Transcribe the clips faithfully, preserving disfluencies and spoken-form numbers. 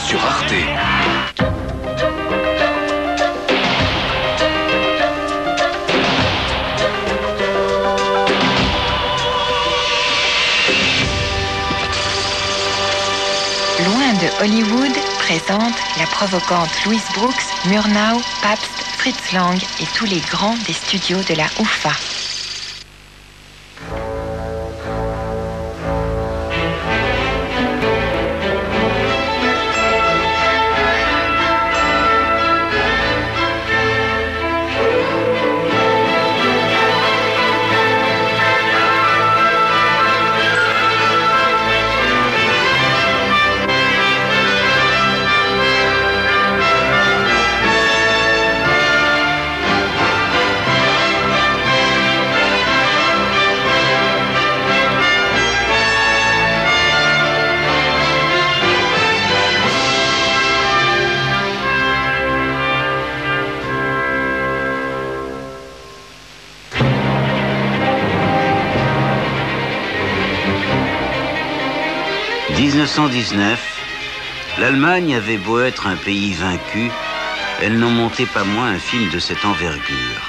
sur Arte. Loin de Hollywood présente la provocante Louise Brooks, Murnau, Pabst, Fritz Lang et tous les grands des studios de la U F A. dix-neuf cent dix-neuf, l'Allemagne avait beau être un pays vaincu, elle n'en montait pas moins un film de cette envergure.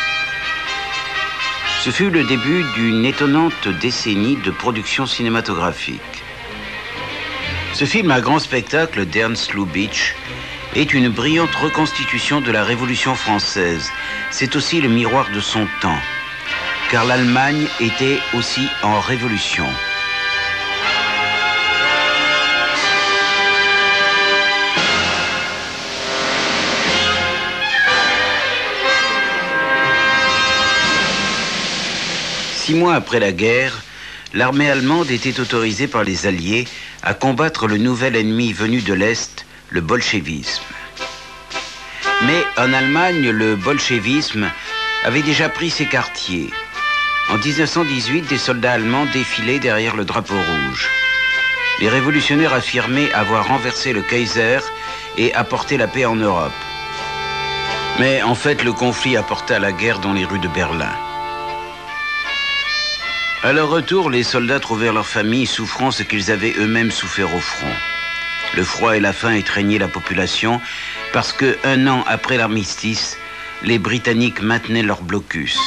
Ce fut le début d'une étonnante décennie de production cinématographique. Ce film à grand spectacle d'Ernst Lubitsch est une brillante reconstitution de la Révolution française. C'est aussi le miroir de son temps, car l'Allemagne était aussi en révolution. Six mois après la guerre, l'armée allemande était autorisée par les Alliés à combattre le nouvel ennemi venu de l'Est, le bolchevisme. Mais en Allemagne, le bolchevisme avait déjà pris ses quartiers. En dix-neuf cent dix-huit, des soldats allemands défilaient derrière le drapeau rouge. Les révolutionnaires affirmaient avoir renversé le Kaiser et apporté la paix en Europe. Mais en fait, le conflit apporta la guerre dans les rues de Berlin. À leur retour, les soldats trouvèrent leurs familles souffrant ce qu'ils avaient eux-mêmes souffert au front. Le froid et la faim étreignaient la population parce que, un an après l'armistice, les Britanniques maintenaient leur blocus.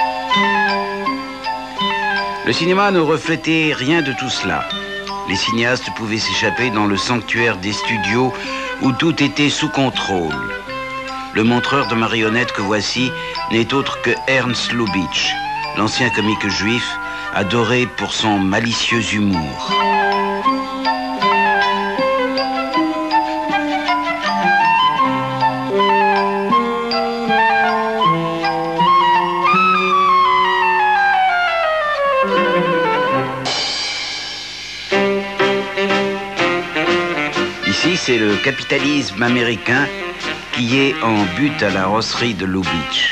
Le cinéma ne reflétait rien de tout cela. Les cinéastes pouvaient s'échapper dans le sanctuaire des studios où tout était sous contrôle. Le montreur de marionnettes que voici n'est autre que Ernst Lubitsch, l'ancien comique juif, adoré pour son malicieux humour. Ici, c'est le capitalisme américain qui est en butte à la rosserie de Lubitsch.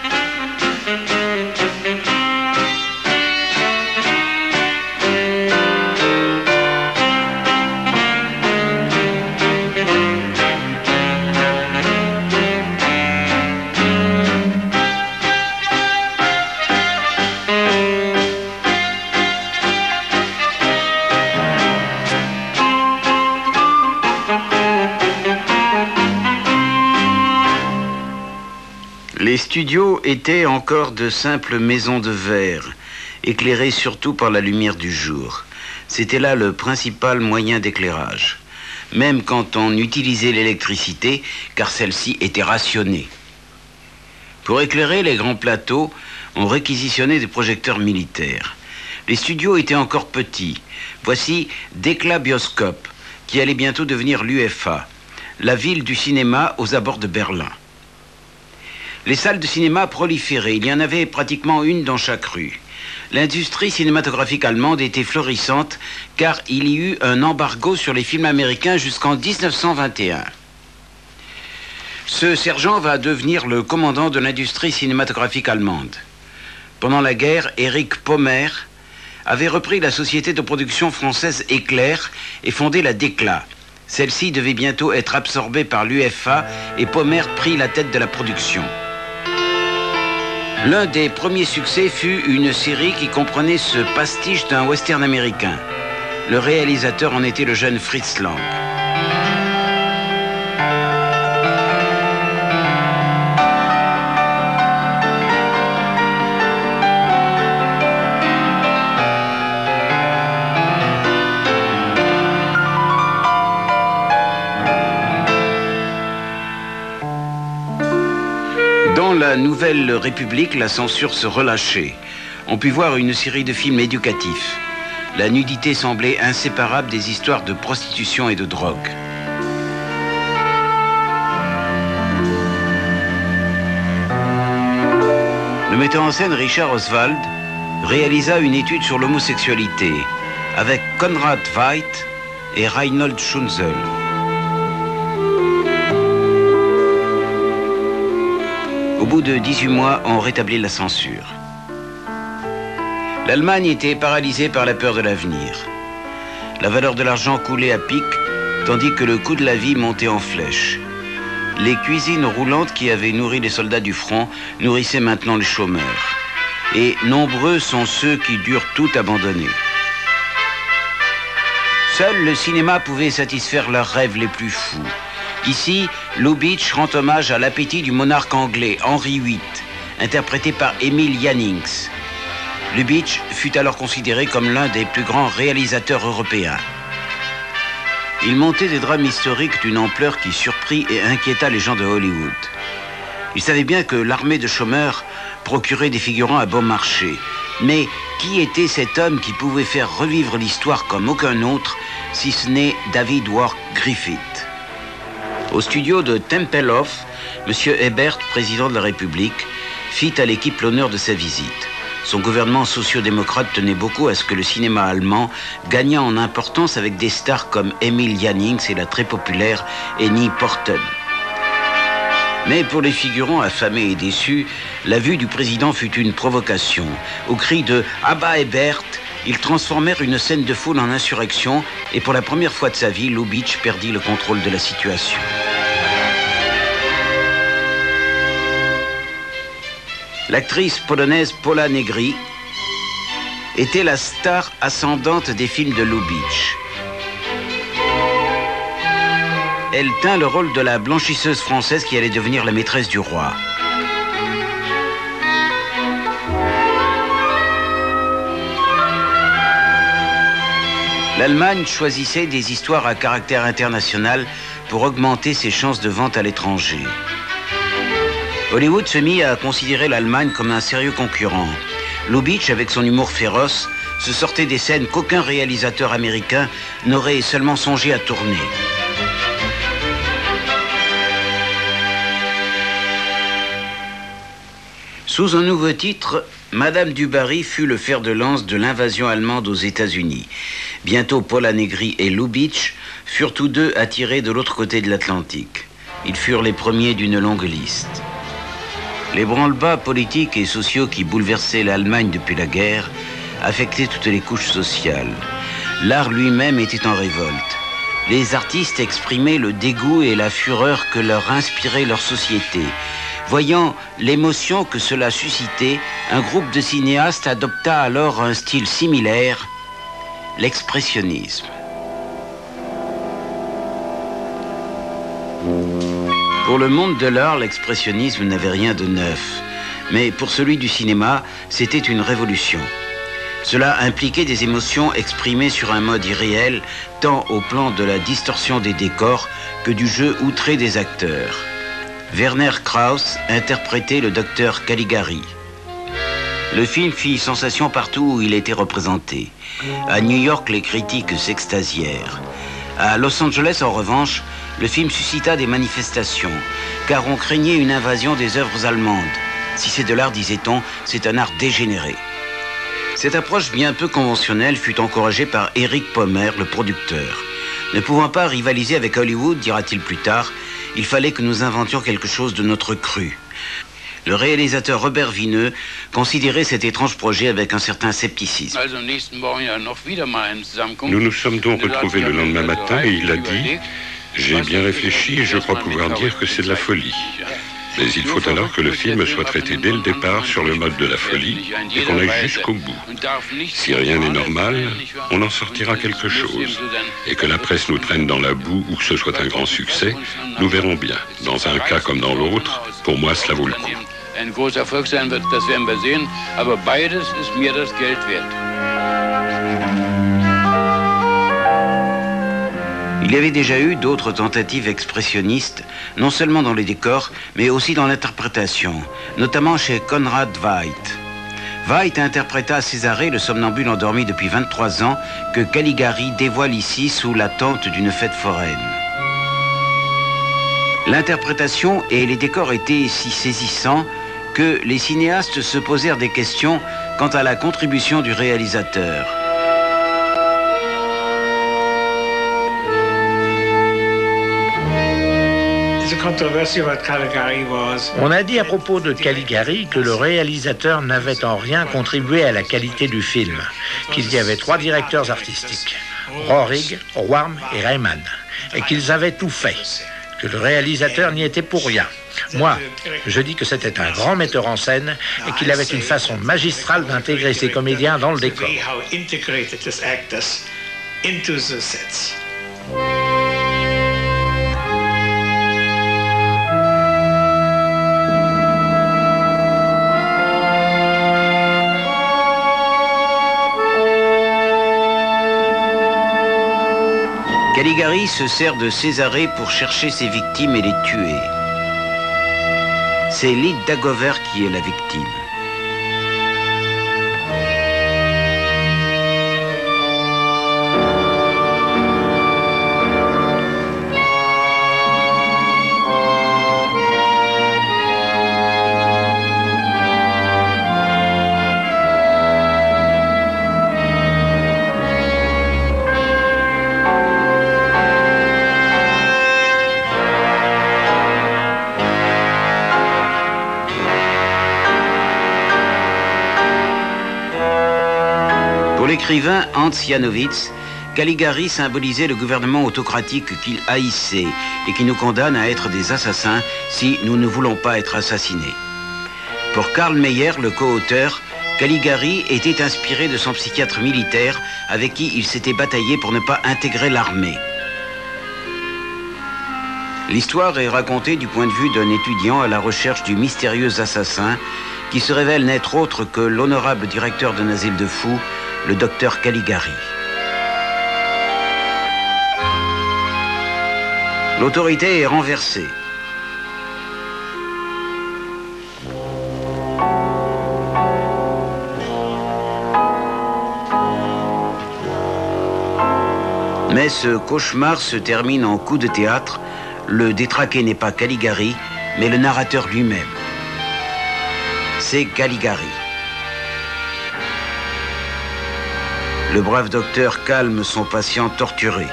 Les studios étaient encore de simples maisons de verre, éclairées surtout par la lumière du jour. C'était là le principal moyen d'éclairage, même quand on utilisait l'électricité, car celle-ci était rationnée. Pour éclairer les grands plateaux, on réquisitionnait des projecteurs militaires. Les studios étaient encore petits. Voici Dekla Bioscope, qui allait bientôt devenir l'U F A, la ville du cinéma aux abords de Berlin. Les salles de cinéma proliféraient, il y en avait pratiquement une dans chaque rue. L'industrie cinématographique allemande était florissante car il y eut un embargo sur les films américains jusqu'en dix-neuf cent vingt et un. Ce sergent va devenir le commandant de l'industrie cinématographique allemande. Pendant la guerre, Erich Pommer avait repris la société de production française Éclair et fondé la Dekla. Celle-ci devait bientôt être absorbée par l'U F A et Pommer prit la tête de la production. L'un des premiers succès fut une série qui comprenait ce pastiche d'un western américain. Le réalisateur en était le jeune Fritz Lang. la Nouvelle République, la censure se relâchait. On put voir une série de films éducatifs. La nudité semblait inséparable des histoires de prostitution et de drogue. Le metteur en scène Richard Oswald réalisa une étude sur l'homosexualité avec Conrad Veidt et Reinhold Schunzel. Au bout de dix-huit mois, on rétablit la censure. L'Allemagne était paralysée par la peur de l'avenir. La valeur de l'argent coulait à pic, tandis que le coût de la vie montait en flèche. Les cuisines roulantes qui avaient nourri les soldats du front nourrissaient maintenant les chômeurs. Et nombreux sont ceux qui durent tout abandonner. Seul le cinéma pouvait satisfaire leurs rêves les plus fous. Ici, Lubitsch rend hommage à l'appétit du monarque anglais, Henri huit, interprété par Emil Jannings. Lubitsch fut alors considéré comme l'un des plus grands réalisateurs européens. Il montait des drames historiques d'une ampleur qui surprit et inquiéta les gens de Hollywood. Il savait bien que l'armée de chômeurs procurait des figurants à bon marché. Mais qui était cet homme qui pouvait faire revivre l'histoire comme aucun autre, si ce n'est David Wark Griffith? Au studio de Tempelhof, M. Ebert, président de la République, fit à l'équipe l'honneur de sa visite. Son gouvernement socio-démocrate tenait beaucoup à ce que le cinéma allemand gagnât en importance avec des stars comme Emil Jannings et la très populaire Henny Porten. Mais pour les figurants affamés et déçus, la vue du président fut une provocation. Au cri de « Abba Ebert », ils transformèrent une scène de foule en insurrection et pour la première fois de sa vie, Lubitsch perdit le contrôle de la situation. L'actrice polonaise Pola Negri était la star ascendante des films de Lubitsch. Elle tint le rôle de la blanchisseuse française qui allait devenir la maîtresse du roi. L'Allemagne choisissait des histoires à caractère international pour augmenter ses chances de vente à l'étranger. Hollywood se mit à considérer l'Allemagne comme un sérieux concurrent. Lubitsch, avec son humour féroce, se sortait des scènes qu'aucun réalisateur américain n'aurait seulement songé à tourner. Sous un nouveau titre, Madame du Barry fut le fer de lance de l'invasion allemande aux États-Unis. Bientôt, Pola Negri et Lubitsch furent tous deux attirés de l'autre côté de l'Atlantique. Ils furent les premiers d'une longue liste. Les branle-bas politiques et sociaux qui bouleversaient l'Allemagne depuis la guerre affectaient toutes les couches sociales. L'art lui-même était en révolte. Les artistes exprimaient le dégoût et la fureur que leur inspirait leur société. Voyant l'émotion que cela suscitait, un groupe de cinéastes adopta alors un style similaire, l'expressionnisme. Pour le monde de l'art, l'expressionnisme n'avait rien de neuf. Mais pour celui du cinéma, c'était une révolution. Cela impliquait des émotions exprimées sur un mode irréel, tant au plan de la distorsion des décors que du jeu outré des acteurs. Werner Krauss interprétait le docteur Caligari. Le film fit sensation partout où il était représenté. À New York, les critiques s'extasièrent. À Los Angeles, en revanche, le film suscita des manifestations, car on craignait une invasion des œuvres allemandes. Si c'est de l'art, disait-on, c'est un art dégénéré. Cette approche bien peu conventionnelle fut encouragée par Eric Pommer, le producteur. Ne pouvant pas rivaliser avec Hollywood, dira-t-il plus tard, il fallait que nous inventions quelque chose de notre cru. Le réalisateur Robert Vineux considérait cet étrange projet avec un certain scepticisme. Nous nous sommes donc retrouvés le lendemain matin et il a dit « J'ai bien réfléchi et je crois pouvoir dire que c'est de la folie. Mais il faut alors que le film soit traité dès le départ sur le mode de la folie et qu'on aille jusqu'au bout. Si rien n'est normal, on en sortira quelque chose. Et que la presse nous traîne dans la boue ou que ce soit un grand succès, nous verrons bien. Dans un cas comme dans l'autre, pour moi, cela vaut le coup. » Ein großer Erfolg sein wird, das werden wir sehen. Aber beides ist mir das Geld wert. Il y avait déjà eu d'autres tentatives expressionnistes, non seulement dans les décors, mais aussi dans l'interprétation, notamment chez Conrad Veidt. Veidt interpréta Césarée, le somnambule endormi depuis vingt-trois ans, que Caligari dévoile ici sous la tente d'une fête foraine. L'interprétation et les décors étaient si saisissants que les cinéastes se posèrent des questions quant à la contribution du réalisateur. On a dit à propos de Caligari que le réalisateur n'avait en rien contribué à la qualité du film, qu'il y avait trois directeurs artistiques, Rohrig, Warm et Reimann, et qu'ils avaient tout fait, que le réalisateur n'y était pour rien. Moi, je dis que c'était un grand metteur en scène et qu'il avait une façon magistrale d'intégrer ses comédiens dans le décor. Caligari se sert de Césarée pour chercher ses victimes et les tuer. C'est Lyd Dagover qui est la victime. Pour l'écrivain Hans Janowitz, Caligari symbolisait le gouvernement autocratique qu'il haïssait et qui nous condamne à être des assassins si nous ne voulons pas être assassinés. Pour Karl Meyer, le co-auteur, Caligari était inspiré de son psychiatre militaire avec qui il s'était bataillé pour ne pas intégrer l'armée. L'histoire est racontée du point de vue d'un étudiant à la recherche du mystérieux assassin qui se révèle n'être autre que l'honorable directeur d'un asile de fous, le docteur Caligari. L'autorité est renversée. Mais ce cauchemar se termine en coup de théâtre. Le détraqué n'est pas Caligari, mais le narrateur lui-même. C'est Caligari. Le brave docteur calme son patient torturé.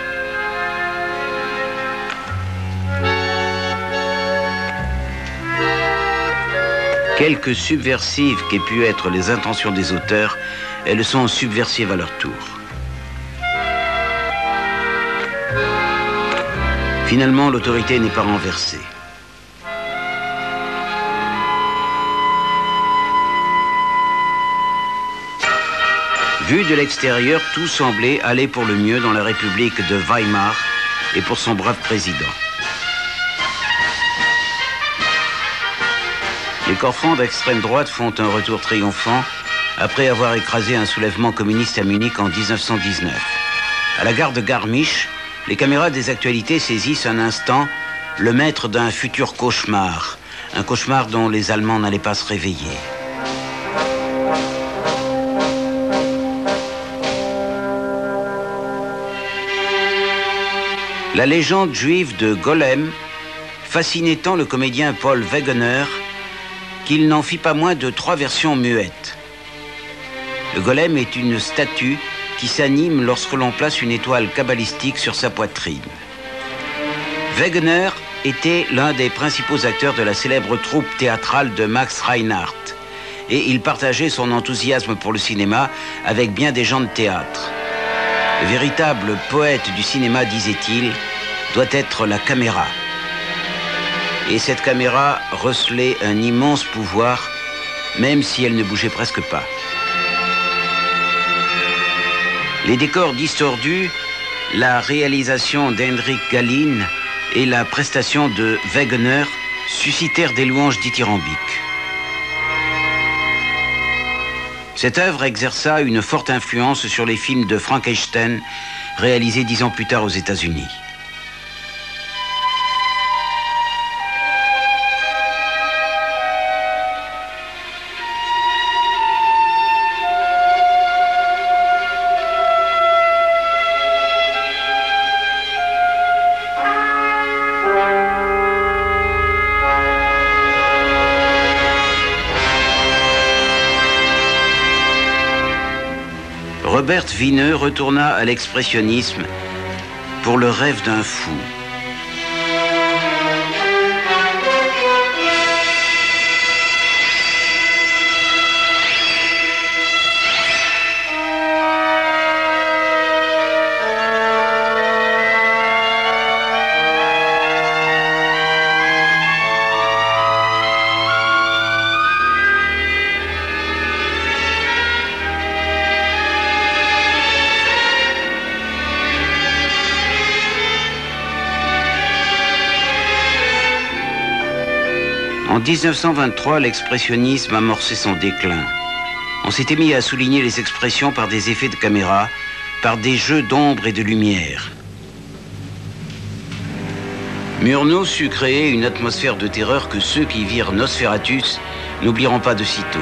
Quelque subversives qu'aient pu être les intentions des auteurs, elles sont subversives à leur tour. Finalement, l'autorité n'est pas renversée. Vu de l'extérieur, tout semblait aller pour le mieux dans la République de Weimar et pour son brave président. Les corps francs d'extrême droite font un retour triomphant après avoir écrasé un soulèvement communiste à Munich en mille neuf cent dix-neuf. À la gare de Garmisch, les caméras des actualités saisissent un instant le maître d'un futur cauchemar, un cauchemar dont les Allemands n'allaient pas se réveiller. La légende juive de Golem fascinait tant le comédien Paul Wegener qu'il n'en fit pas moins de trois versions muettes. Le golem est une statue qui s'anime lorsque l'on place une étoile kabbalistique sur sa poitrine. Wegener était l'un des principaux acteurs de la célèbre troupe théâtrale de Max Reinhardt et il partageait son enthousiasme pour le cinéma avec bien des gens de théâtre. Le véritable poète du cinéma, disait-il, doit être la caméra. Et cette caméra recelait un immense pouvoir, même si elle ne bougeait presque pas. Les décors distordus, la réalisation d'Hendrik Gallin et la prestation de Wegener suscitèrent des louanges dithyrambiques. Cette œuvre exerça une forte influence sur les films de Frankenstein, réalisé dix ans plus tard aux États-Unis. Robert Vineux retourna à l'expressionnisme pour Le rêve d'un fou. En mille neuf cent vingt-trois, l'expressionnisme amorçait son déclin. On s'était mis à souligner les expressions par des effets de caméra, par des jeux d'ombre et de lumière. Murnau sut créer une atmosphère de terreur que ceux qui virent Nosferatus n'oublieront pas de sitôt.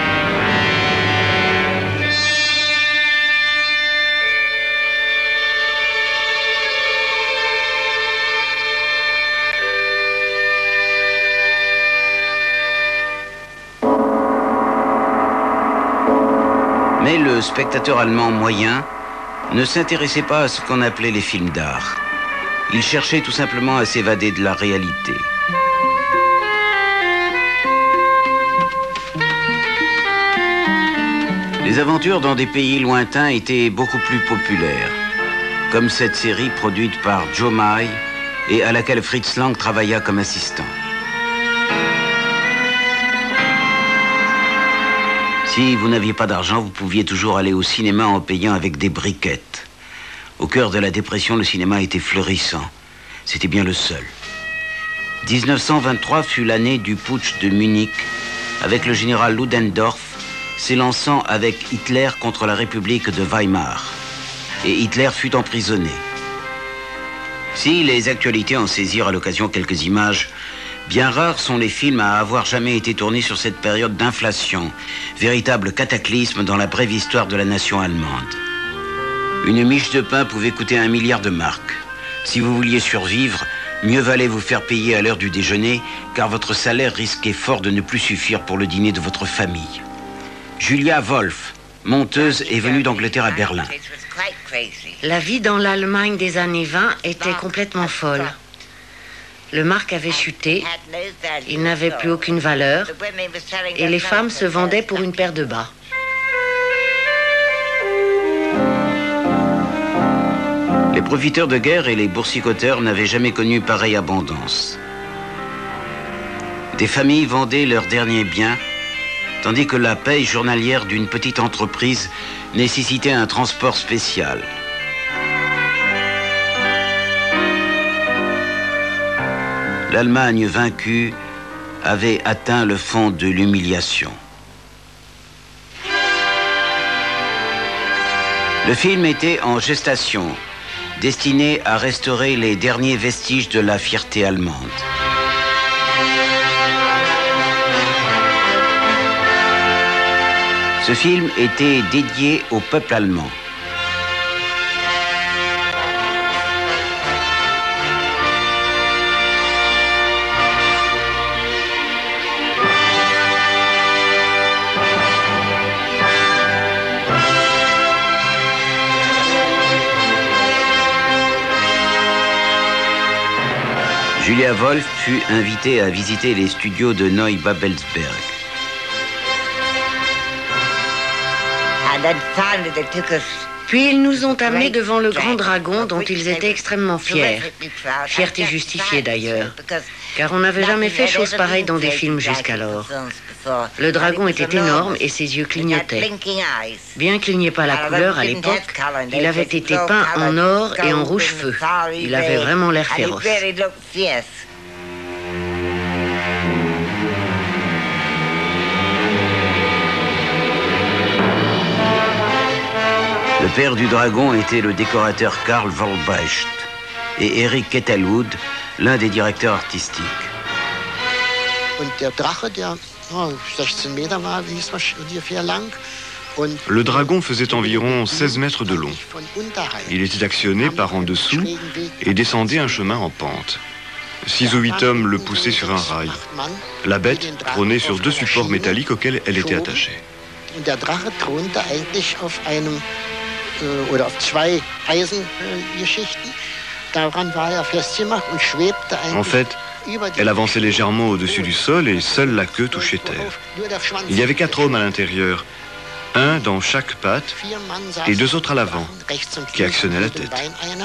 Mais le spectateur allemand moyen ne s'intéressait pas à ce qu'on appelait les films d'art. Il cherchait tout simplement à s'évader de la réalité. Les aventures dans des pays lointains étaient beaucoup plus populaires, comme cette série produite par Joe May et à laquelle Fritz Lang travailla comme assistant. Si vous n'aviez pas d'argent, vous pouviez toujours aller au cinéma en payant avec des briquettes. Au cœur de la dépression, le cinéma était florissant. C'était bien le seul. mille neuf cent vingt-trois fut l'année du putsch de Munich, avec le général Ludendorff s'élançant avec Hitler contre la République de Weimar. Et Hitler fut emprisonné. Si les actualités en saisirent à l'occasion quelques images, bien rares sont les films à avoir jamais été tournés sur cette période d'inflation, véritable cataclysme dans la brève histoire de la nation allemande. Une miche de pain pouvait coûter un milliard de marks. Si vous vouliez survivre, mieux valait vous faire payer à l'heure du déjeuner, car votre salaire risquait fort de ne plus suffire pour le dîner de votre famille. Julia Wolf, monteuse, est venue d'Angleterre à Berlin. La vie dans l'Allemagne des années vingt était complètement folle. Le mark avait chuté, il n'avait plus aucune valeur, et les femmes se vendaient pour une paire de bas. Les profiteurs de guerre et les boursicoteurs n'avaient jamais connu pareille abondance. Des familles vendaient leurs derniers biens, tandis que la paye journalière d'une petite entreprise nécessitait un transport spécial. L'Allemagne vaincue avait atteint le fond de l'humiliation. Le film était en gestation, destiné à restaurer les derniers vestiges de la fierté allemande. Ce film était dédié au peuple allemand. Julia Wolf fut invitée à visiter les studios de Neubabelsberg. Puis ils nous ont amenés devant le grand dragon dont ils étaient extrêmement fiers. Fierté justifiée d'ailleurs, car on n'avait jamais fait chose pareille dans des films jusqu'alors. Le dragon était énorme et ses yeux clignotaient. Bien qu'il n'y ait pas la couleur à l'époque, il avait été peint en or et en rouge feu. Il avait vraiment l'air féroce. Le père du dragon était le décorateur Karl Vollbrecht et Eric Kettelwood, l'un des directeurs artistiques. Le dragon faisait environ seize mètres de long. Il était actionné par en dessous et descendait un chemin en pente. Six ou huit hommes le poussaient sur un rail. La bête trônait sur deux supports métalliques auxquels elle était attachée. En fait, elle avançait légèrement au-dessus du sol et seule la queue touchait terre. Il y avait quatre hommes à l'intérieur, un dans chaque patte et deux autres à l'avant, qui actionnaient la tête.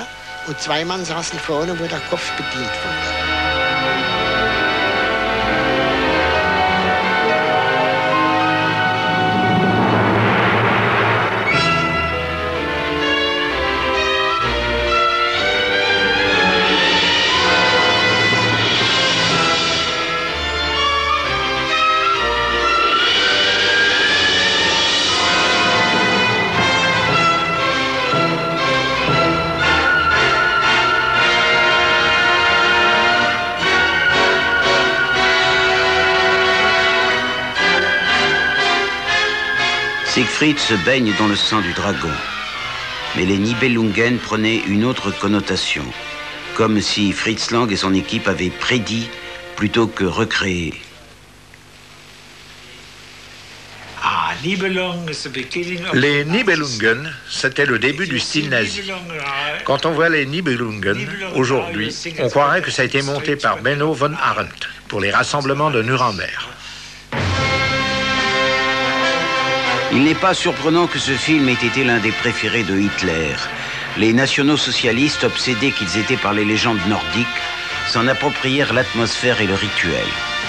Siegfried se baigne dans le sang du dragon. Mais les Nibelungen prenaient une autre connotation, comme si Fritz Lang et son équipe avaient prédit plutôt que recréé. Les Nibelungen, c'était le début du style nazi. Quand on voit les Nibelungen aujourd'hui, on croirait que ça a été monté par Benno von Arendt pour les rassemblements de Nuremberg. Il n'est pas surprenant que ce film ait été l'un des préférés de Hitler. Les nationaux-socialistes, obsédés qu'ils étaient par les légendes nordiques, s'en approprièrent l'atmosphère et le rituel.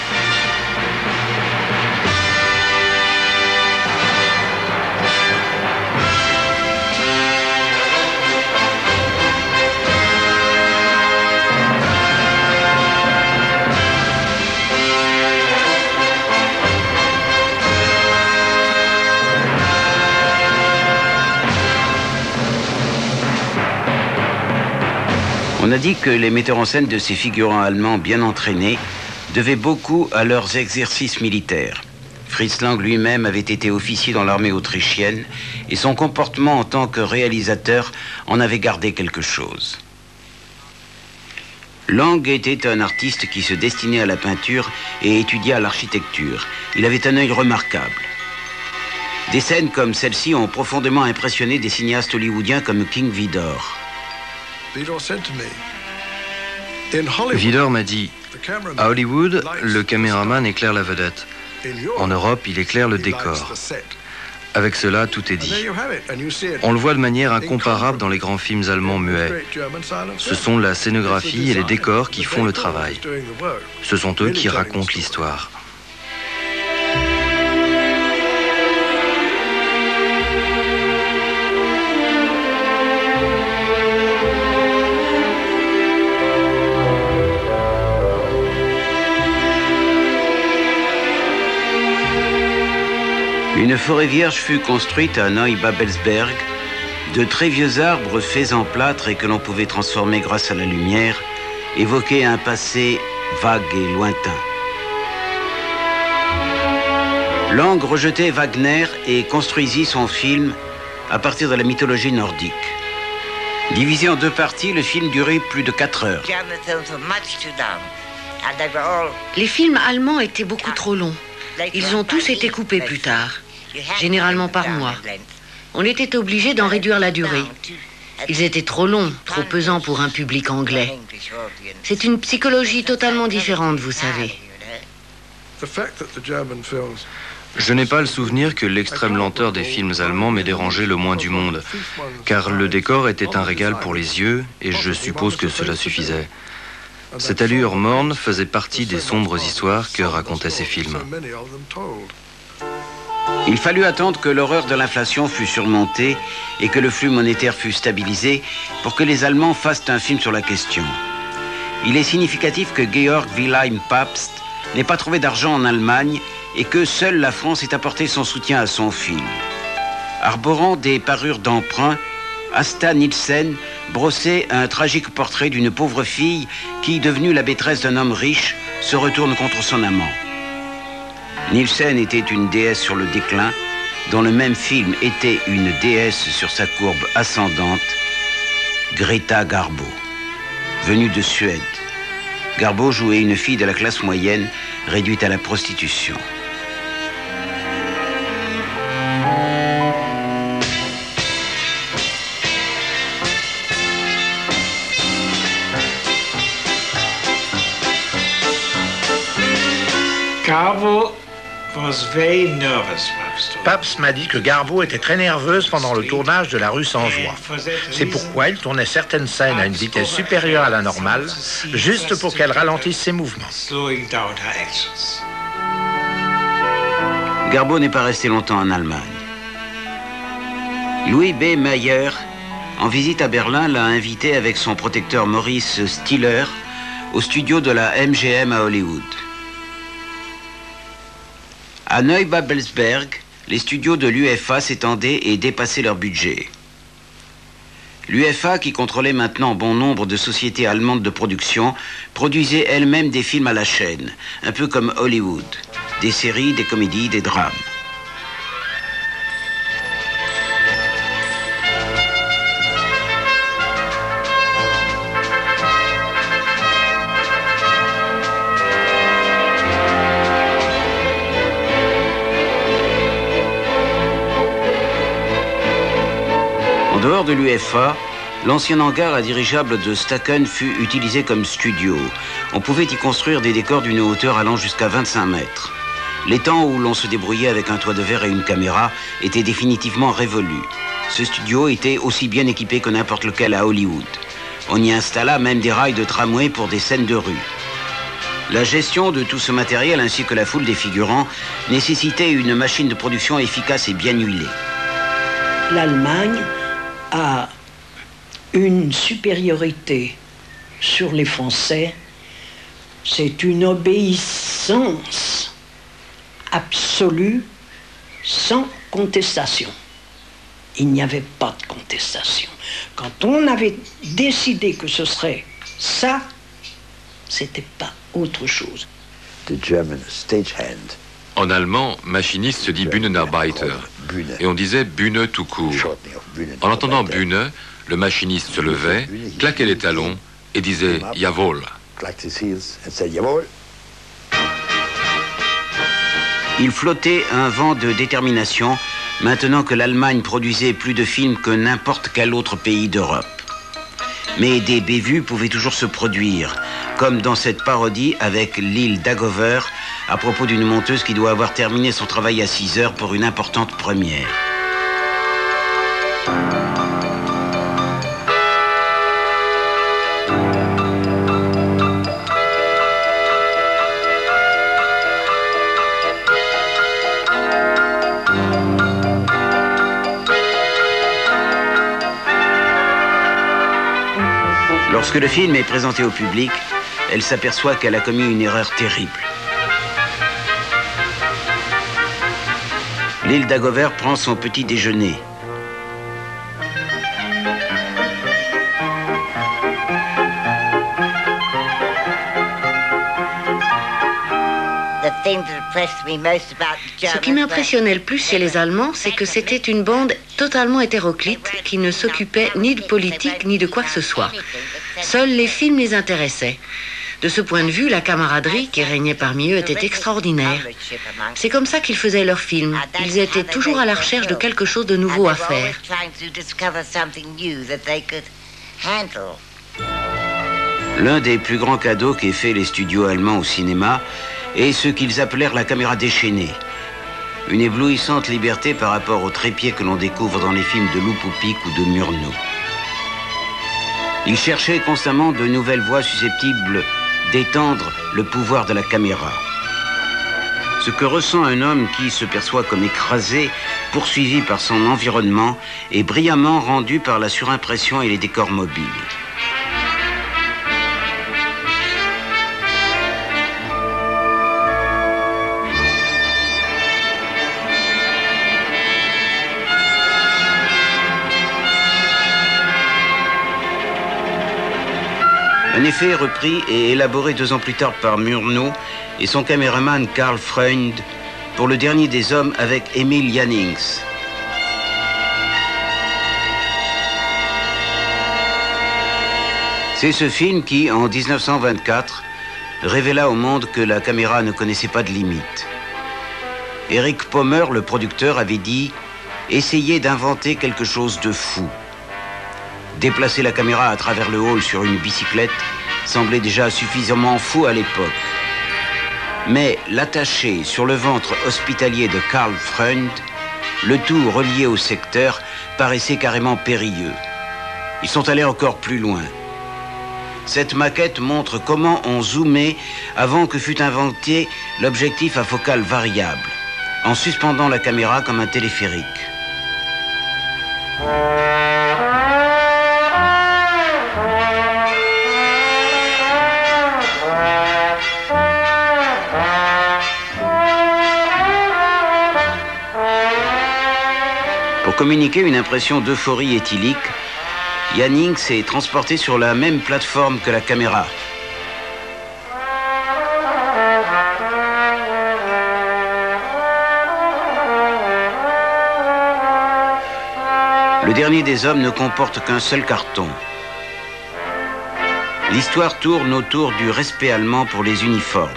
On a dit que les metteurs en scène de ces figurants allemands bien entraînés devaient beaucoup à leurs exercices militaires. Fritz Lang lui-même avait été officier dans l'armée autrichienne et son comportement en tant que réalisateur en avait gardé quelque chose. Lang était un artiste qui se destinait à la peinture et étudia l'architecture. Il avait un œil remarquable. Des scènes comme celle-ci ont profondément impressionné des cinéastes hollywoodiens comme King Vidor. Vidor m'a dit, à Hollywood, le caméraman éclaire la vedette. En Europe, il éclaire le décor. Avec cela, tout est dit. On le voit de manière incomparable dans les grands films allemands muets. Ce sont la scénographie et les décors qui font le travail. Ce sont eux qui racontent l'histoire. Une forêt vierge fut construite à Neubabelsberg. De très vieux arbres faits en plâtre et que l'on pouvait transformer grâce à la lumière évoquaient un passé vague et lointain. Lang rejetait Wagner et construisit son film à partir de la mythologie nordique. Divisé en deux parties, le film durait plus de quatre heures. Les films allemands étaient beaucoup trop longs. Ils ont tous été coupés plus tard, généralement par mois. On était obligé d'en réduire la durée. Ils étaient trop longs, trop pesants pour un public anglais. C'est une psychologie totalement différente, vous savez. Je n'ai pas le souvenir que l'extrême lenteur des films allemands m'ait dérangé le moins du monde, car le décor était un régal pour les yeux, et je suppose que cela suffisait. Cette allure morne faisait partie des sombres histoires que racontaient ces films. Il fallut attendre que l'horreur de l'inflation fût surmontée et que le flux monétaire fût stabilisé pour que les Allemands fassent un film sur la question. Il est significatif que Georg Wilhelm Pabst n'ait pas trouvé d'argent en Allemagne et que seule la France ait apporté son soutien à son film. Arborant des parures d'emprunt, Asta Nielsen brossait un tragique portrait d'une pauvre fille qui, devenue la maîtresse d'un homme riche, se retourne contre son amant. Nielsen était une déesse sur le déclin, dont le même film était une déesse sur sa courbe ascendante, Greta Garbo. Venue de Suède, Garbo jouait une fille de la classe moyenne réduite à la prostitution. Garbo was very nervous. Pabst m'a dit que Garbo était très nerveuse pendant le tournage de La Rue sans joie. C'est pourquoi il tournait certaines scènes à une vitesse supérieure à la normale, juste pour qu'elle ralentisse ses mouvements. Garbo n'est pas resté longtemps en Allemagne. Louis B. Mayer, en visite à Berlin, l'a invité avec son protecteur Maurice Stiller au studio de la M G M à Hollywood. À Neubabelsberg, les studios de l'U F A s'étendaient et dépassaient leur budget. L'U F A, qui contrôlait maintenant bon nombre de sociétés allemandes de production, produisait elle-même des films à la chaîne, un peu comme Hollywood, des séries, des comédies, des drames. En dehors de l'U F A, l'ancien hangar à dirigeable de Staaken fut utilisé comme studio. On pouvait y construire des décors d'une hauteur allant jusqu'à vingt-cinq mètres. Les temps où l'on se débrouillait avec un toit de verre et une caméra étaient définitivement révolus. Ce studio était aussi bien équipé que n'importe lequel à Hollywood. On y installa même des rails de tramway pour des scènes de rue. La gestion de tout ce matériel ainsi que la foule des figurants nécessitait une machine de production efficace et bien huilée. L'Allemagne a une supériorité sur les Français, c'est une obéissance absolue, sans contestation. Il n'y avait pas de contestation. Quand on avait décidé que ce serait ça, c'était pas autre chose. En allemand, machiniste se dit Bühnenarbeiter, et on disait Bühne tout court. En entendant Bühne, le machiniste se levait, claquait les talons et disait Jawohl. Il flottait un vent de détermination, maintenant que l'Allemagne produisait plus de films que n'importe quel autre pays d'Europe. Mais des bévues pouvaient toujours se produire, comme dans cette parodie avec Lil Dagover, à propos d'une monteuse qui doit avoir terminé son travail à six heures pour une importante première. Lorsque le film est présenté au public, elle s'aperçoit qu'elle a commis une erreur terrible. Lil Dagover prend son petit déjeuner. Ce qui m'impressionnait le plus chez les Allemands, c'est que c'était une bande totalement hétéroclite qui ne s'occupait ni de politique ni de quoi que ce soit. Seuls les films les intéressaient. De ce point de vue, la camaraderie qui régnait parmi eux était extraordinaire. C'est comme ça qu'ils faisaient leurs films. Ils étaient toujours à la recherche de quelque chose de nouveau à faire. L'un des plus grands cadeaux qu'aient fait les studios allemands au cinéma est ce qu'ils appelèrent la caméra déchaînée. Une éblouissante liberté par rapport au trépied que l'on découvre dans les films de Loupoupic ou de Murnau. Ils cherchaient constamment de nouvelles voies susceptibles d'étendre le pouvoir de la caméra. Ce que ressent un homme qui se perçoit comme écrasé, poursuivi par son environnement, est brillamment rendu par la surimpression et les décors mobiles. Un effet repris et élaboré deux ans plus tard par Murnau et son caméraman Karl Freund pour Le Dernier des Hommes avec Emil Jannings. C'est ce film qui, en mille neuf cent vingt-quatre, révéla au monde que la caméra ne connaissait pas de limites. Eric Pommer, le producteur, avait dit « Essayez d'inventer quelque chose de fou ». Déplacer la caméra à travers le hall sur une bicyclette semblait déjà suffisamment fou à l'époque. Mais l'attacher sur le ventre hospitalier de Karl Freund, le tout relié au secteur, paraissait carrément périlleux. Ils sont allés encore plus loin. Cette maquette montre comment on zoomait avant que fût inventé l'objectif à focale variable, en suspendant la caméra comme un téléphérique. Pour communiquer une impression d'euphorie éthylique, Jannings s'est transporté sur la même plateforme que la caméra. Le Dernier des Hommes ne comporte qu'un seul carton. L'histoire tourne autour du respect allemand pour les uniformes.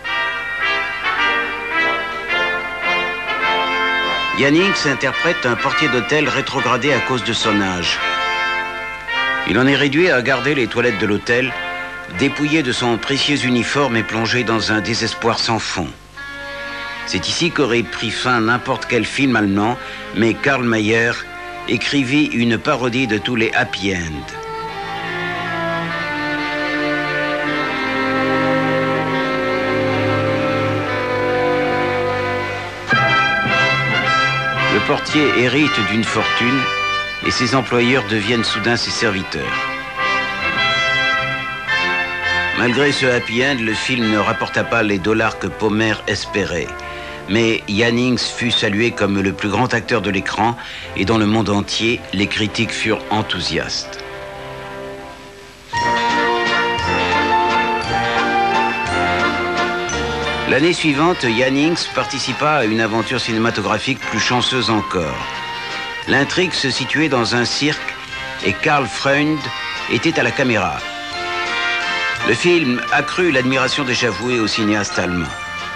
Jannings interprète un portier d'hôtel rétrogradé à cause de son âge. Il en est réduit à garder les toilettes de l'hôtel, dépouillé de son précieux uniforme et plongé dans un désespoir sans fond. C'est ici qu'aurait pris fin n'importe quel film allemand, mais Karl Mayer écrivit une parodie de tous les happy end. Le portier hérite d'une fortune et ses employeurs deviennent soudain ses serviteurs. Malgré ce happy end, le film ne rapporta pas les dollars que Pommer espérait. Mais Jannings fut salué comme le plus grand acteur de l'écran et dans le monde entier, les critiques furent enthousiastes. L'année suivante, Jannings participa à une aventure cinématographique plus chanceuse encore. L'intrigue se situait dans un cirque et Karl Freund était à la caméra. Le film accrut l'admiration déjà vouée au cinéaste allemand.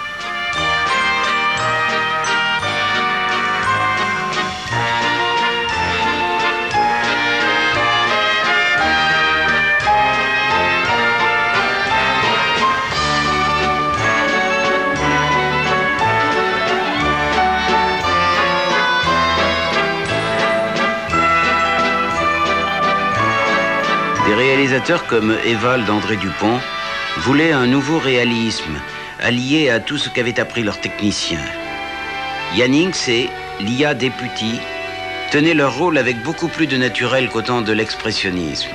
Des réalisateurs comme Ewald André Dupont voulaient un nouveau réalisme, allié à tout ce qu'avaient appris leurs techniciens. Jannings et Lia Deputy tenaient leur rôle avec beaucoup plus de naturel qu'au temps de l'expressionnisme.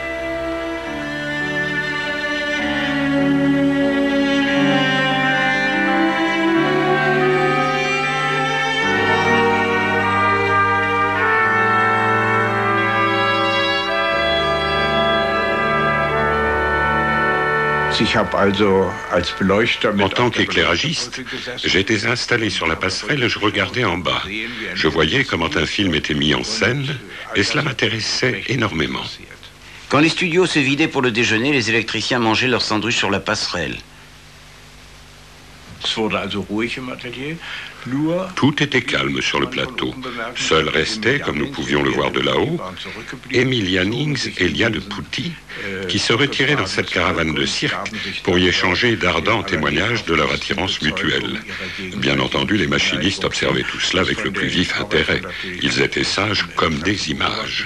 En tant qu'éclairagiste, j'étais installé sur la passerelle et je regardais en bas. Je voyais comment un film était mis en scène et cela m'intéressait énormément. Quand les studios se vidaient pour le déjeuner, les électriciens mangeaient leur sandwich sur la passerelle. Tout était calme sur le plateau. Seul restait, comme nous pouvions le voir de là-haut, Emil Jannings et Lia Deputy, qui se retiraient dans cette caravane de cirque pour y échanger d'ardents témoignages de leur attirance mutuelle. Bien entendu, les machinistes observaient tout cela avec le plus vif intérêt. Ils étaient sages comme des images.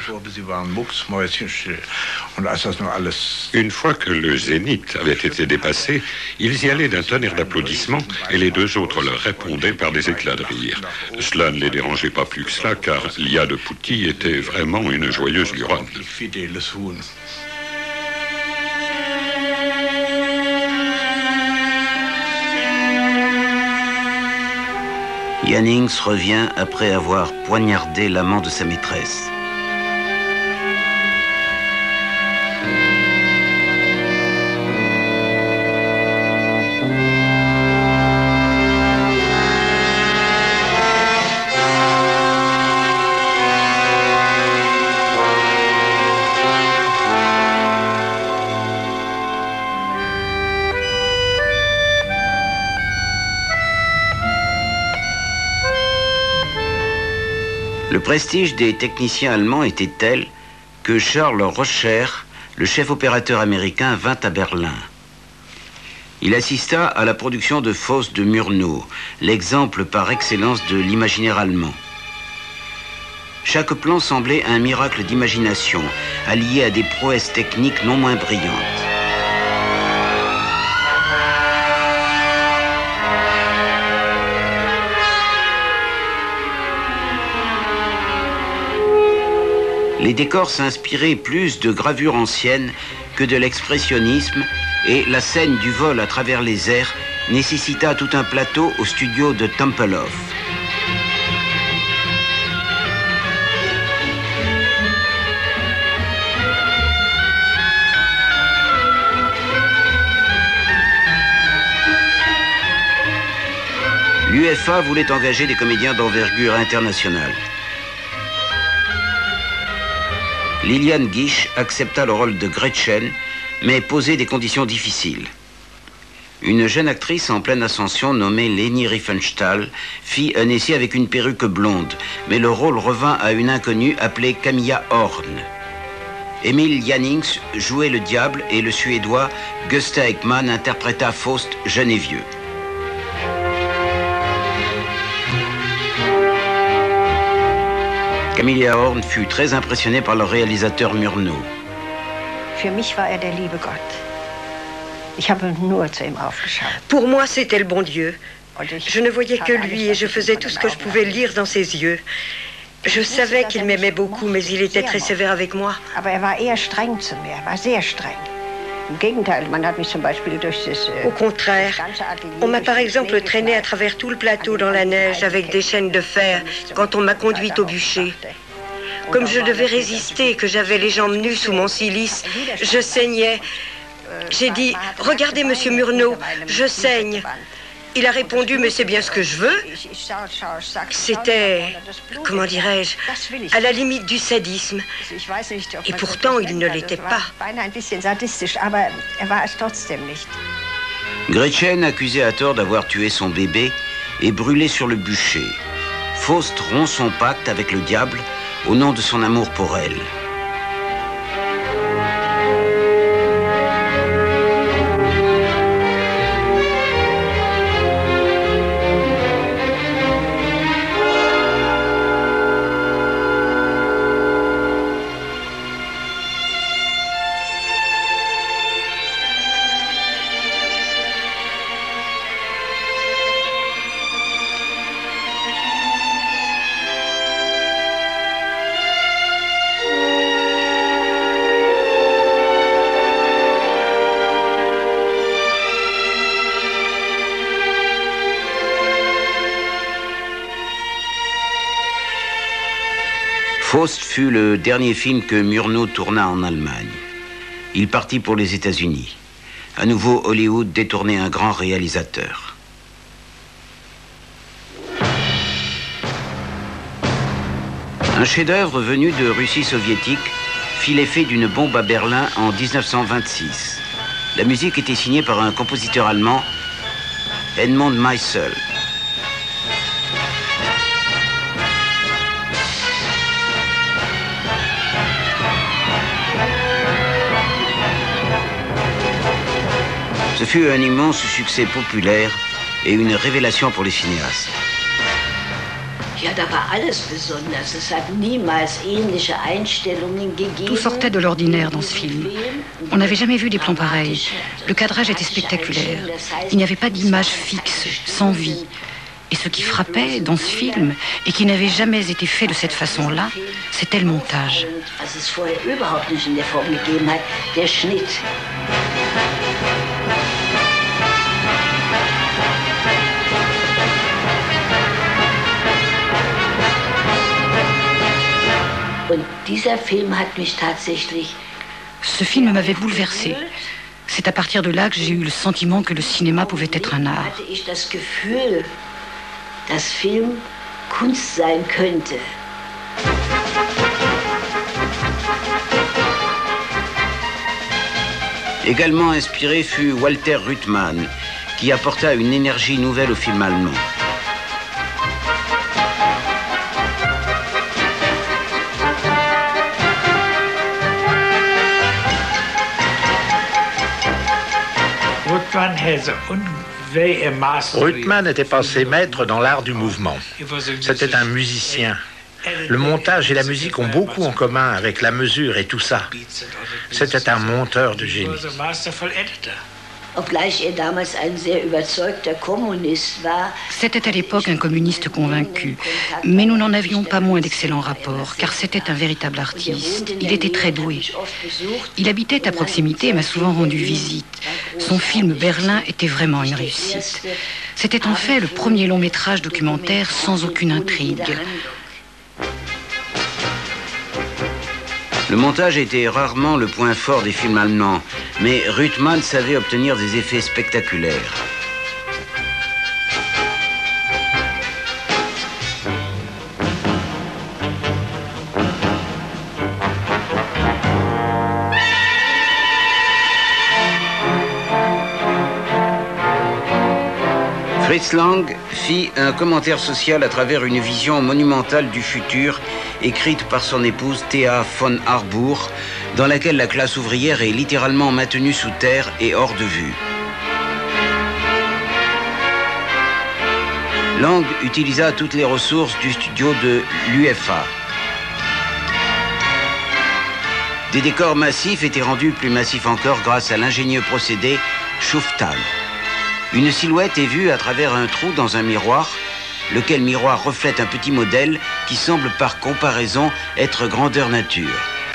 Une fois que le zénith avait été dépassé, ils y allaient d'un tonnerre d'applaudissements et les deux autres leur répondaient par des éclats de rire. Cela ne les dérangeait pas plus que cela, car Lia Deputy était vraiment une joyeuse luronne. Jannings revient après avoir poignardé l'amant de sa maîtresse. Le prestige des techniciens allemands était tel que Charles Rocher, le chef opérateur américain, vint à Berlin. Il assista à la production de Faust de Murnau, l'exemple par excellence de l'imaginaire allemand. Chaque plan semblait un miracle d'imagination, allié à des prouesses techniques non moins brillantes. Les décors s'inspiraient plus de gravures anciennes que de l'expressionnisme et la scène du vol à travers les airs nécessita tout un plateau au studio de Tempelhof. L'U F A voulait engager des comédiens d'envergure internationale. Liliane Gish accepta le rôle de Gretchen, mais posait des conditions difficiles. Une jeune actrice en pleine ascension nommée Leni Riefenstahl fit un essai avec une perruque blonde, mais le rôle revint à une inconnue appelée Camilla Horn. Emil Jannings jouait le diable et le Suédois Gösta Ekman interpréta Faust jeune et vieux. Camilla Horn fut très impressionnée par le réalisateur Murnau. Pour moi, c'était le bon Dieu. Je ne voyais que lui et je faisais tout ce que je pouvais lire dans ses yeux. Je savais qu'il m'aimait beaucoup, mais il était très sévère avec moi. Au contraire, on m'a par exemple traîné à travers tout le plateau dans la neige avec des chaînes de fer quand on m'a conduite au bûcher. Comme je devais résister et que j'avais les jambes nues sous mon cilice, je saignais. J'ai dit « Regardez, monsieur Murnau, je saigne ». Il a répondu « Mais c'est bien ce que je veux ». C'était, comment dirais-je, à la limite du sadisme. Et pourtant, il ne l'était pas. Gretchen accusait à tort d'avoir tué son bébé et brûlé sur le bûcher. Faust rompt son pacte avec le diable au nom de son amour pour elle. Faust fut le dernier film que Murnau tourna en Allemagne. Il partit pour les États-Unis. À nouveau, Hollywood détournait un grand réalisateur. Un chef-d'œuvre venu de Russie soviétique fit l'effet d'une bombe à Berlin en mille neuf cent vingt-six. La musique était signée par un compositeur allemand, Edmund Meissel. Ce fut un immense succès populaire et une révélation pour les cinéastes. Tout sortait de l'ordinaire dans ce film. On n'avait jamais vu des plans pareils. Le cadrage était spectaculaire. Il n'y avait pas d'image fixe, sans vie. Et ce qui frappait dans ce film, et qui n'avait jamais été fait de cette façon-là, c'était le montage. Ce film m'avait bouleversée. C'est à partir de là que j'ai eu le sentiment que le cinéma pouvait être un art. Également inspiré fut Walter Ruttmann, qui apporta une énergie nouvelle au film allemand. Ruttmann était passé maître dans l'art du mouvement. C'était un musicien. Le montage et la musique ont beaucoup en commun avec la mesure et tout ça. C'était un monteur de génie. C'était à l'époque un communiste convaincu, mais nous n'en avions pas moins d'excellents rapports, car c'était un véritable artiste. Il était très doué. Il habitait à proximité et m'a souvent rendu visite. Son film Berlin était vraiment une réussite. C'était en fait le premier long métrage documentaire sans aucune intrigue. Le montage était rarement le point fort des films allemands, mais Ruttmann savait obtenir des effets spectaculaires. Fritz Lang fit un commentaire social à travers une vision monumentale du futur écrite par son épouse Thea von Harburg, dans laquelle la classe ouvrière est littéralement maintenue sous terre et hors de vue. Lang utilisa toutes les ressources du studio de l'U F A. Des décors massifs étaient rendus plus massifs encore grâce à l'ingénieux procédé Schuftal. Une silhouette est vue à travers un trou dans un miroir, lequel miroir reflète un petit modèle qui semble par comparaison être grandeur nature.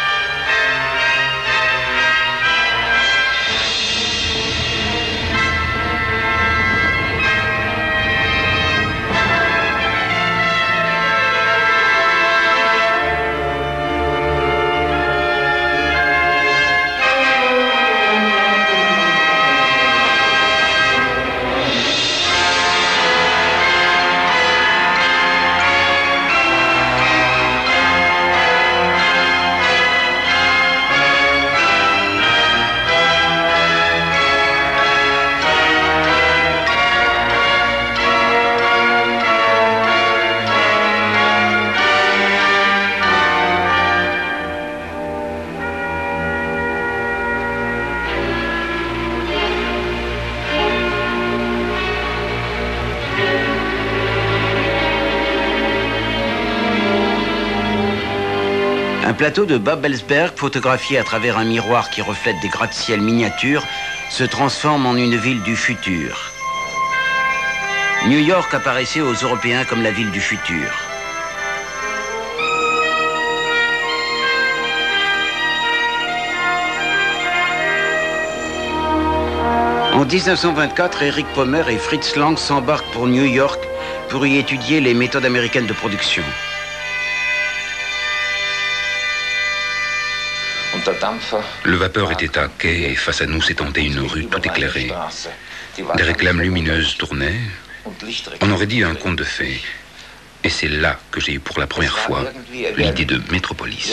Un plateau de Babelsberg, photographié à travers un miroir qui reflète des gratte-ciel miniatures, se transforme en une ville du futur. New York apparaissait aux Européens comme la ville du futur. En mille neuf cent vingt-quatre, Erich Pommer et Fritz Lang s'embarquent pour New York pour y étudier les méthodes américaines de production. Le vapeur était à quai et face à nous s'étendait une rue tout éclairée. Des réclames lumineuses tournaient. On aurait dit un conte de fées. Et c'est là que j'ai eu pour la première fois l'idée de Metropolis.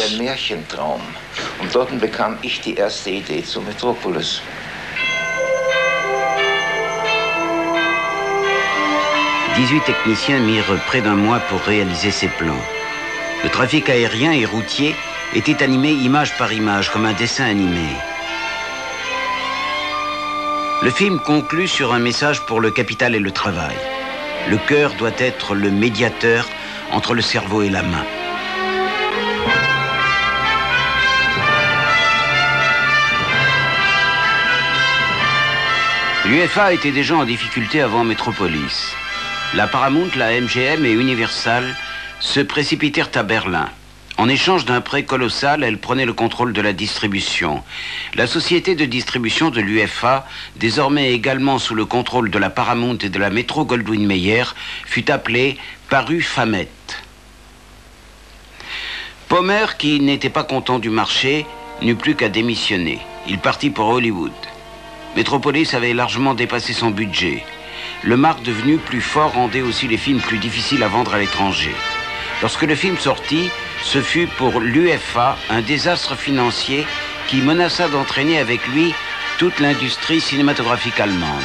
dix-huit techniciens mirent près d'un mois pour réaliser ces plans. Le trafic aérien et routier était animé image par image, comme un dessin animé. Le film conclut sur un message pour le capital et le travail. Le cœur doit être le médiateur entre le cerveau et la main. L'U F A était déjà en difficulté avant Metropolis. La Paramount, la M G M et Universal se précipitèrent à Berlin. En échange d'un prêt colossal, elle prenait le contrôle de la distribution. La société de distribution de l'U F A, désormais également sous le contrôle de la Paramount et de la Metro-Goldwyn-Mayer, fut appelée Paru-Famet. Pommer, qui n'était pas content du marché, n'eut plus qu'à démissionner. Il partit pour Hollywood. Metropolis avait largement dépassé son budget. Le marque devenu plus fort rendait aussi les films plus difficiles à vendre à l'étranger. Lorsque le film sortit, ce fut pour l'U F A un désastre financier qui menaça d'entraîner avec lui toute l'industrie cinématographique allemande.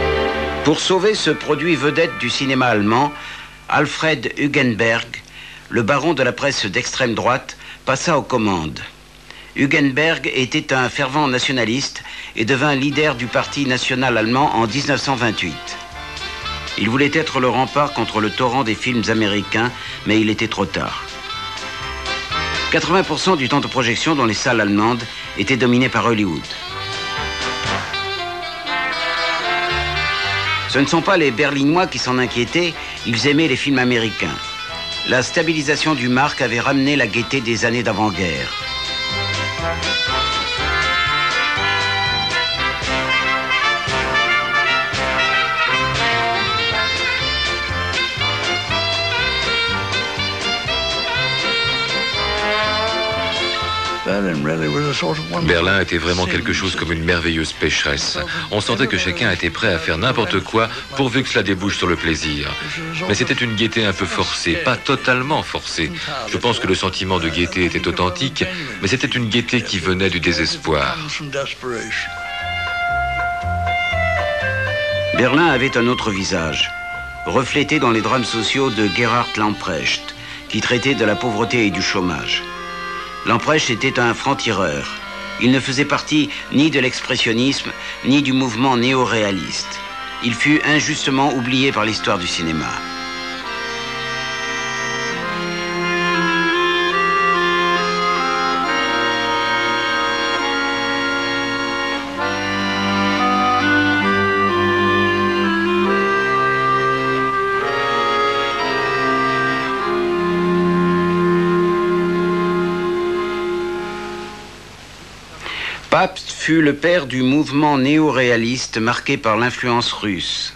Pour sauver ce produit vedette du cinéma allemand, Alfred Hugenberg, le baron de la presse d'extrême droite passa aux commandes. Hugenberg était un fervent nationaliste et devint leader du Parti national allemand en mille neuf cent vingt-huit. Il voulait être le rempart contre le torrent des films américains, mais il était trop tard. quatre-vingts pour cent du temps de projection dans les salles allemandes était dominé par Hollywood. Ce ne sont pas les Berlinois qui s'en inquiétaient, ils aimaient les films américains. La stabilisation du marque avait ramené la gaieté des années d'avant-guerre. Berlin était vraiment quelque chose comme une merveilleuse pécheresse. On sentait que chacun était prêt à faire n'importe quoi pourvu que cela débouche sur le plaisir. Mais c'était une gaieté un peu forcée, pas totalement forcée. Je pense que le sentiment de gaieté était authentique, mais c'était une gaieté qui venait du désespoir. Berlin avait un autre visage, reflété dans les drames sociaux de Gerhard Lamprecht, qui traitait de la pauvreté et du chômage. Lamprecht était un franc-tireur. Il ne faisait partie ni de l'expressionnisme, ni du mouvement néo-réaliste. Il fut injustement oublié par l'histoire du cinéma. Pabst fut le père du mouvement néo-réaliste marqué par l'influence russe.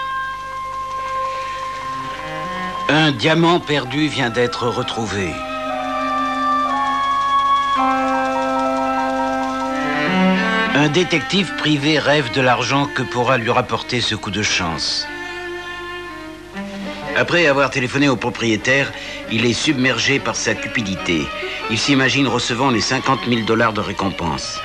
Un diamant perdu vient d'être retrouvé. Un détective privé rêve de l'argent que pourra lui rapporter ce coup de chance. Après avoir téléphoné au propriétaire, il est submergé par sa cupidité. Il s'imagine recevant les cinquante mille dollars de récompense.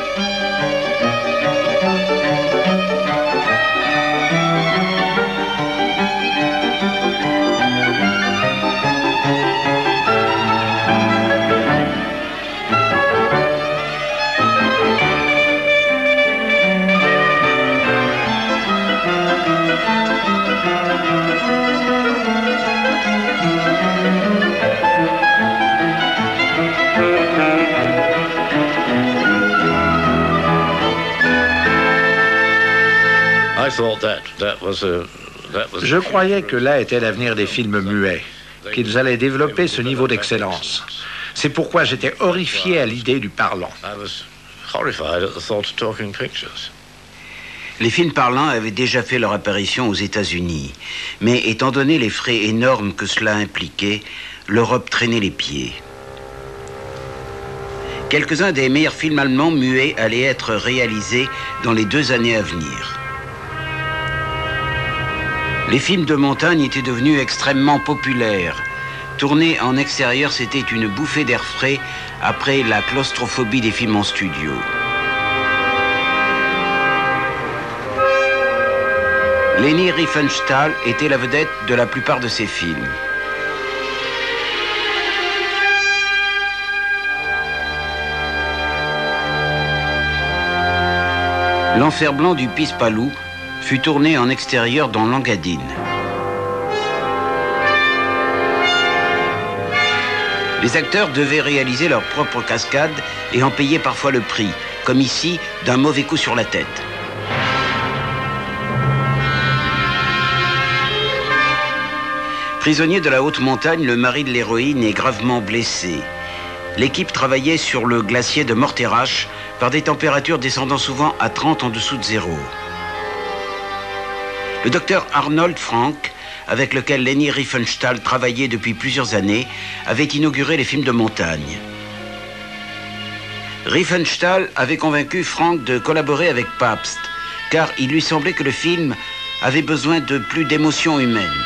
Je croyais que là était l'avenir des films muets, qu'ils allaient développer ce niveau d'excellence. C'est pourquoi j'étais horrifié à l'idée du parlant. Les films parlants avaient déjà fait leur apparition aux États-Unis, mais étant donné les frais énormes que cela impliquait, l'Europe traînait les pieds. Quelques-uns des meilleurs films allemands muets allaient être réalisés dans les deux années à venir. Les films de montagne étaient devenus extrêmement populaires. Tourner en extérieur, c'était une bouffée d'air frais après la claustrophobie des films en studio. Leni Riefenstahl était la vedette de la plupart de ces films. L'Enfer blanc du Pispalou fut tourné en extérieur dans l'Engadine. Les acteurs devaient réaliser leurs propres cascades et en payer parfois le prix, comme ici, d'un mauvais coup sur la tête. Prisonnier de la haute montagne, le mari de l'héroïne est gravement blessé. L'équipe travaillait sur le glacier de Morteratsch par des températures descendant souvent à trente en dessous de zéro. Le docteur Arnold Frank, avec lequel Leni Riefenstahl travaillait depuis plusieurs années, avait inauguré les films de montagne. Riefenstahl avait convaincu Frank de collaborer avec Pabst, car il lui semblait que le film avait besoin de plus d'émotion humaine.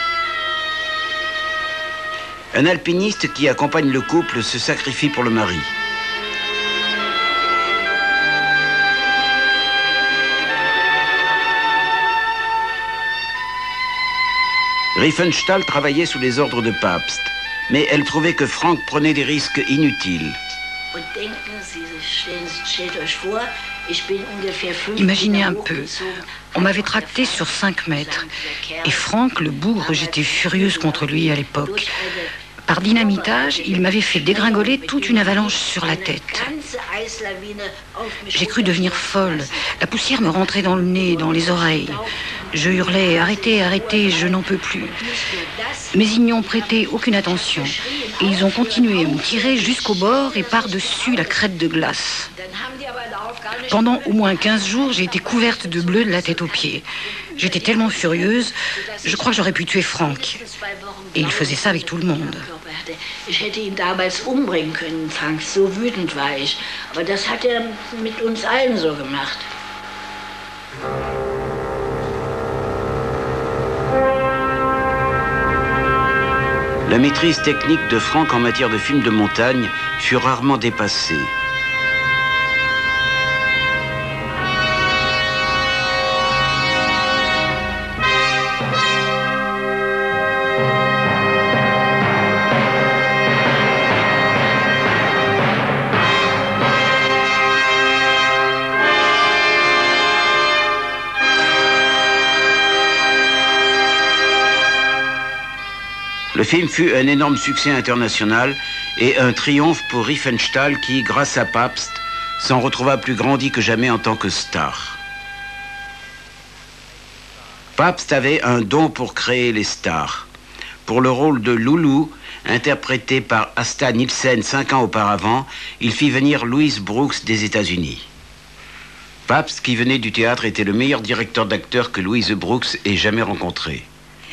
Un alpiniste qui accompagne le couple se sacrifie pour le mari. Riefenstahl travaillait sous les ordres de Pabst. mais elle trouvait que Frank prenait des risques inutiles. Imaginez un peu, on m'avait tracté sur cinq mètres. Et Frank, le bougre, j'étais furieuse contre lui à l'époque. Par dynamitage, il m'avait fait dégringoler toute une avalanche sur la tête. J'ai cru devenir folle. La poussière me rentrait dans le nez, dans les oreilles. Je hurlais « Arrêtez, arrêtez, je n'en peux plus ». Mais ils n'y ont prêté aucune attention. Et ils ont continué à me tirer jusqu'au bord et par-dessus la crête de glace. Pendant au moins quinze jours, j'ai été couverte de bleu de la tête aux pieds. J'étais tellement furieuse, je crois que j'aurais pu tuer Frank. Et il faisait ça avec tout le monde. Ich hätte ihn damals umbringen können, Frank, so wütend war ich. Aber das hat er mit uns allen so gemacht. La maîtrise technique de Frank en matière de films de montagne fut rarement dépassée. Le film fut un énorme succès international et un triomphe pour Riefenstahl qui, grâce à Pabst, s'en retrouva plus grandi que jamais en tant que star. Pabst avait un don pour créer les stars. Pour le rôle de Loulou, interprété par Asta Nielsen cinq ans auparavant, il fit venir Louis Brooks des États-Unis. Pabst, qui venait du théâtre, était le meilleur directeur d'acteurs que Louis Brooks ait jamais rencontré.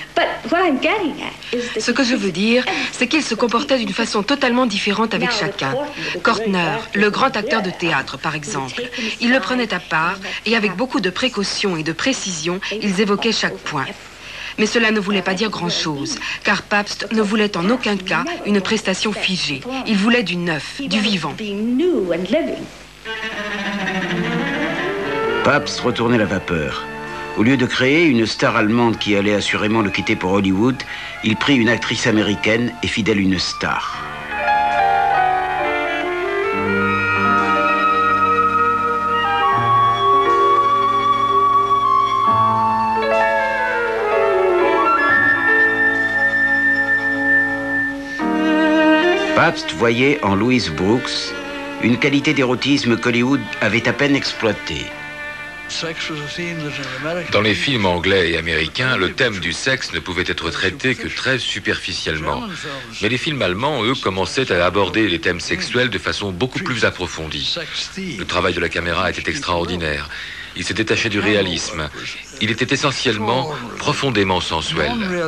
Ce que je veux dire, c'est qu'il se comportait d'une façon totalement différente avec chacun. Kortner, le grand acteur de théâtre, par exemple, il le prenait à part et avec beaucoup de précaution et de précision, ils évoquaient chaque point. Mais cela ne voulait pas dire grand-chose, car Pabst ne voulait en aucun cas une prestation figée. Il voulait du neuf, du vivant. Pabst retournait la vapeur. Au lieu de créer une star allemande qui allait assurément le quitter pour Hollywood, il prit une actrice américaine et fit d'elle une star. Pabst voyait en Louis Brooks une qualité d'érotisme qu'Hollywood avait à peine exploitée. Dans les films anglais et américains, le thème du sexe ne pouvait être traité que très superficiellement. Mais les films allemands, eux, commençaient à aborder les thèmes sexuels de façon beaucoup plus approfondie. Le travail de la caméra était extraordinaire. Il se détachait du réalisme. Il était essentiellement profondément sensuel.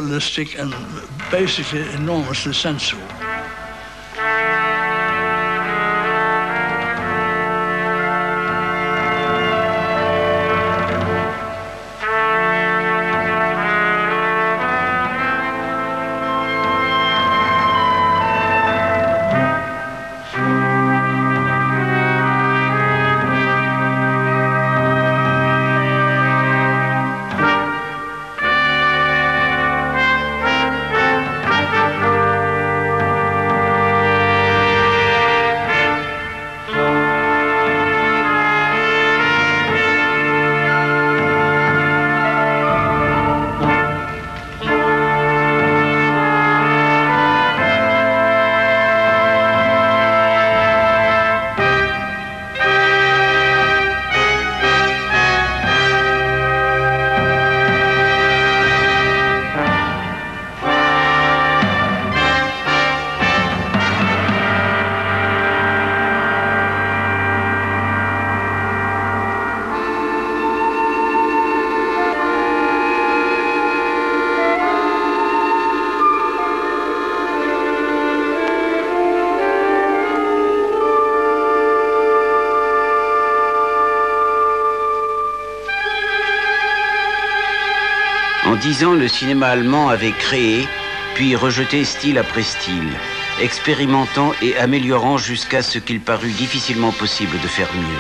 En dix ans, le cinéma allemand avait créé, puis rejeté style après style, expérimentant et améliorant jusqu'à ce qu'il parut difficilement possible de faire mieux.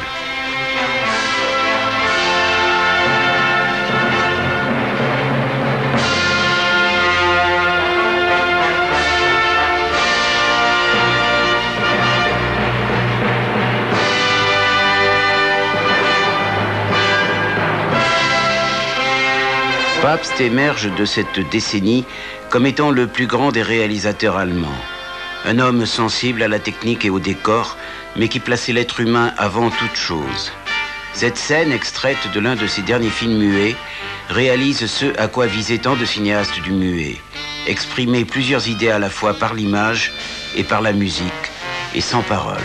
Pabst émerge de cette décennie comme étant le plus grand des réalisateurs allemands. Un homme sensible à la technique et au décor, mais qui plaçait l'être humain avant toute chose. Cette scène, extraite de l'un de ses derniers films muets, réalise ce à quoi visaient tant de cinéastes du muet. Exprimer plusieurs idées à la fois par l'image et par la musique, et sans parole.